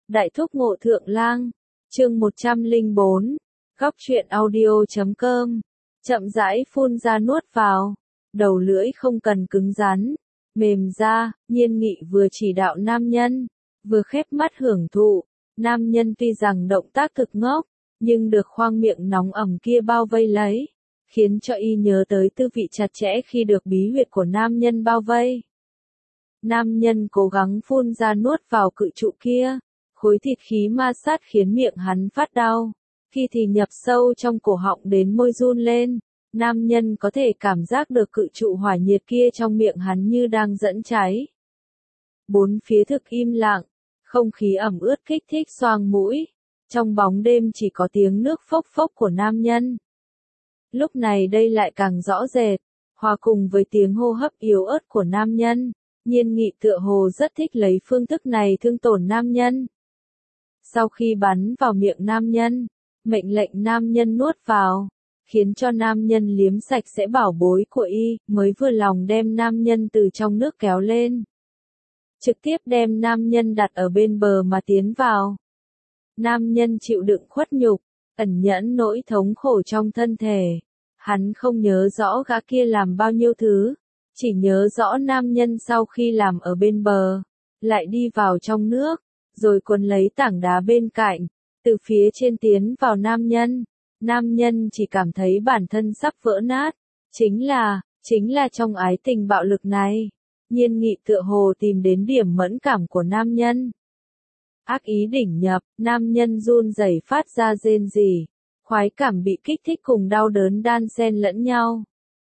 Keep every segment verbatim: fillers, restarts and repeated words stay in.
Đại thúc Ngộ Thượng Lang, chương một trăm lẻ bốn, góc truyện audio chấm com, chậm rãi phun ra nuốt vào, đầu lưỡi không cần cứng rắn, mềm ra, Nhiên Nghị vừa chỉ đạo nam nhân, vừa khép mắt hưởng thụ, nam nhân tuy rằng động tác thực ngốc, nhưng được khoang miệng nóng ẩm kia bao vây lấy, khiến cho y nhớ tới tư vị chặt chẽ khi được bí huyệt của nam nhân bao vây. Nam nhân cố gắng phun ra nuốt vào cự trụ kia, khối thịt khí ma sát khiến miệng hắn phát đau, khi thì nhập sâu trong cổ họng đến môi run lên, nam nhân có thể cảm giác được cự trụ hỏa nhiệt kia trong miệng hắn như đang dẫn cháy. Bốn phía thực im lặng, không khí ẩm ướt kích thích xoang mũi, trong bóng đêm chỉ có tiếng nước phốc phốc của nam nhân. Lúc này đây lại càng rõ rệt, hòa cùng với tiếng hô hấp yếu ớt của nam nhân, Nhiên Nghị tựa hồ rất thích lấy phương thức này thương tổn nam nhân. Sau khi bắn vào miệng nam nhân, mệnh lệnh nam nhân nuốt vào, khiến cho nam nhân liếm sạch sẽ bảo bối của y, mới vừa lòng đem nam nhân từ trong nước kéo lên. Trực tiếp đem nam nhân đặt ở bên bờ mà tiến vào. Nam nhân chịu đựng khuất nhục, ẩn nhẫn nỗi thống khổ trong thân thể. Hắn không nhớ rõ gã kia làm bao nhiêu thứ, chỉ nhớ rõ nam nhân sau khi làm ở bên bờ, lại đi vào trong nước, rồi quấn lấy tảng đá bên cạnh, từ phía trên tiến vào nam nhân. Nam nhân chỉ cảm thấy bản thân sắp vỡ nát, chính là, chính là trong ái tình bạo lực này. Nhiên Nghị tựa hồ tìm đến điểm mẫn cảm của nam nhân. Ác ý đỉnh nhập, nam nhân run rẩy phát ra rên rỉ, khoái cảm bị kích thích cùng đau đớn đan xen lẫn nhau.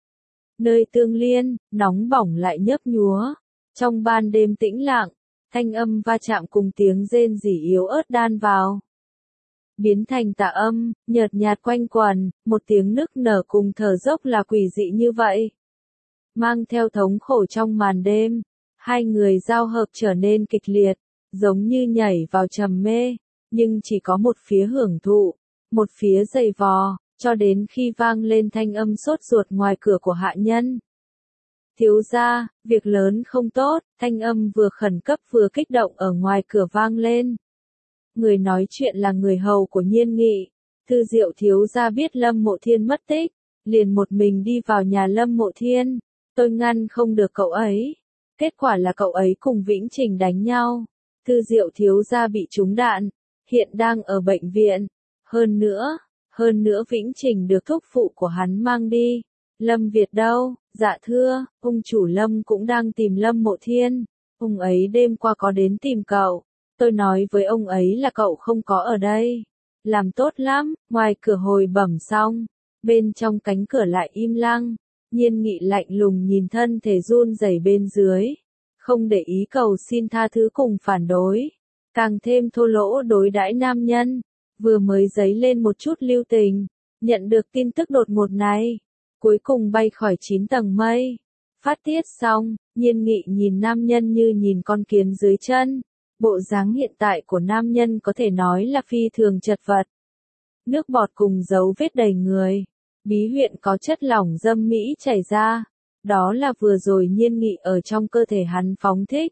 Nơi tương liên, nóng bỏng lại nhấp nhúa, trong ban đêm tĩnh lặng, thanh âm va chạm cùng tiếng rên rỉ yếu ớt đan vào. Biến thành tà âm, nhợt nhạt quanh quần, một tiếng nức nở cùng thở dốc là quỷ dị như vậy. Mang theo thống khổ trong màn đêm, hai người giao hợp trở nên kịch liệt, giống như nhảy vào trầm mê, nhưng chỉ có một phía hưởng thụ, một phía giày vò, cho đến khi vang lên thanh âm sốt ruột ngoài cửa của hạ nhân. Thiếu gia, việc lớn không tốt, thanh âm vừa khẩn cấp vừa kích động ở ngoài cửa vang lên. Người nói chuyện là người hầu của Nhiên Nghị. Thư Diệu thiếu gia biết Lâm Mộ Thiên mất tích, liền một mình đi vào nhà Lâm Mộ Thiên. Tôi ngăn không được cậu ấy. Kết quả là cậu ấy cùng Vĩnh Trình đánh nhau. Thư Diệu thiếu gia bị trúng đạn, hiện đang ở bệnh viện. Hơn nữa, hơn nữa Vĩnh Trình được thúc phụ của hắn mang đi. Lâm Việt đâu? Dạ thưa, ông chủ Lâm cũng đang tìm Lâm Mộ Thiên. Ông ấy đêm qua có đến tìm cậu. Tôi nói với ông ấy là cậu không có ở đây. Làm tốt lắm, ngoài cửa hồi bẩm xong, bên trong cánh cửa lại im lặng. Nhiên Nghị lạnh lùng nhìn thân thể run rẩy bên dưới, không để ý cầu xin tha thứ cùng phản đối, càng thêm thô lỗ đối đãi nam nhân, vừa mới dấy lên một chút lưu tình, nhận được tin tức đột ngột này, cuối cùng bay khỏi chín tầng mây. Phát tiết xong, Nhiên Nghị nhìn nam nhân như nhìn con kiến dưới chân. Bộ dáng hiện tại của nam nhân có thể nói là phi thường chật vật. Nước bọt cùng dấu vết đầy người. Bí huyệt có chất lỏng dâm mỹ chảy ra. Đó là vừa rồi Nhiên Nghị ở trong cơ thể hắn phóng thích.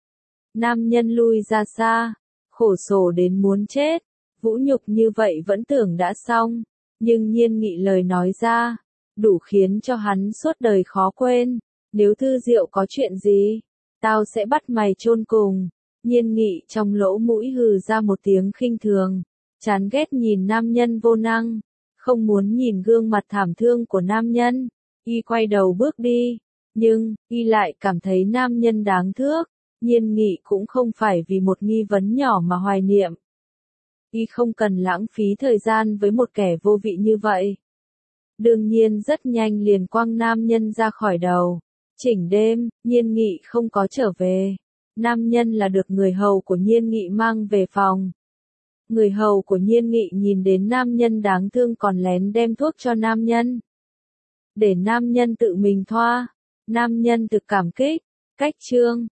Nam nhân lui ra xa. Khổ sở đến muốn chết. Vũ nhục như vậy vẫn tưởng đã xong. Nhưng Nhiên Nghị lời nói ra. Đủ khiến cho hắn suốt đời khó quên. Nếu Thư Diệu có chuyện gì, tao sẽ bắt mày chôn cùng. Nhiên Nghị trong lỗ mũi hừ ra một tiếng khinh thường, chán ghét nhìn nam nhân vô năng, không muốn nhìn gương mặt thảm thương của nam nhân, y quay đầu bước đi, nhưng, y lại cảm thấy nam nhân đáng thương, Nhiên Nghị cũng không phải vì một nghi vấn nhỏ mà hoài niệm. Y không cần lãng phí thời gian với một kẻ vô vị như vậy. Đương nhiên rất nhanh liền quăng nam nhân ra khỏi đầu, chỉnh đêm, Nhiên Nghị không có trở về. Nam nhân là được người hầu của Nhiên Nghị mang về phòng. Người hầu của Nhiên Nghị nhìn đến nam nhân đáng thương còn lén đem thuốc cho nam nhân. Để nam nhân tự mình thoa. Nam nhân thực cảm kích. Cách chương,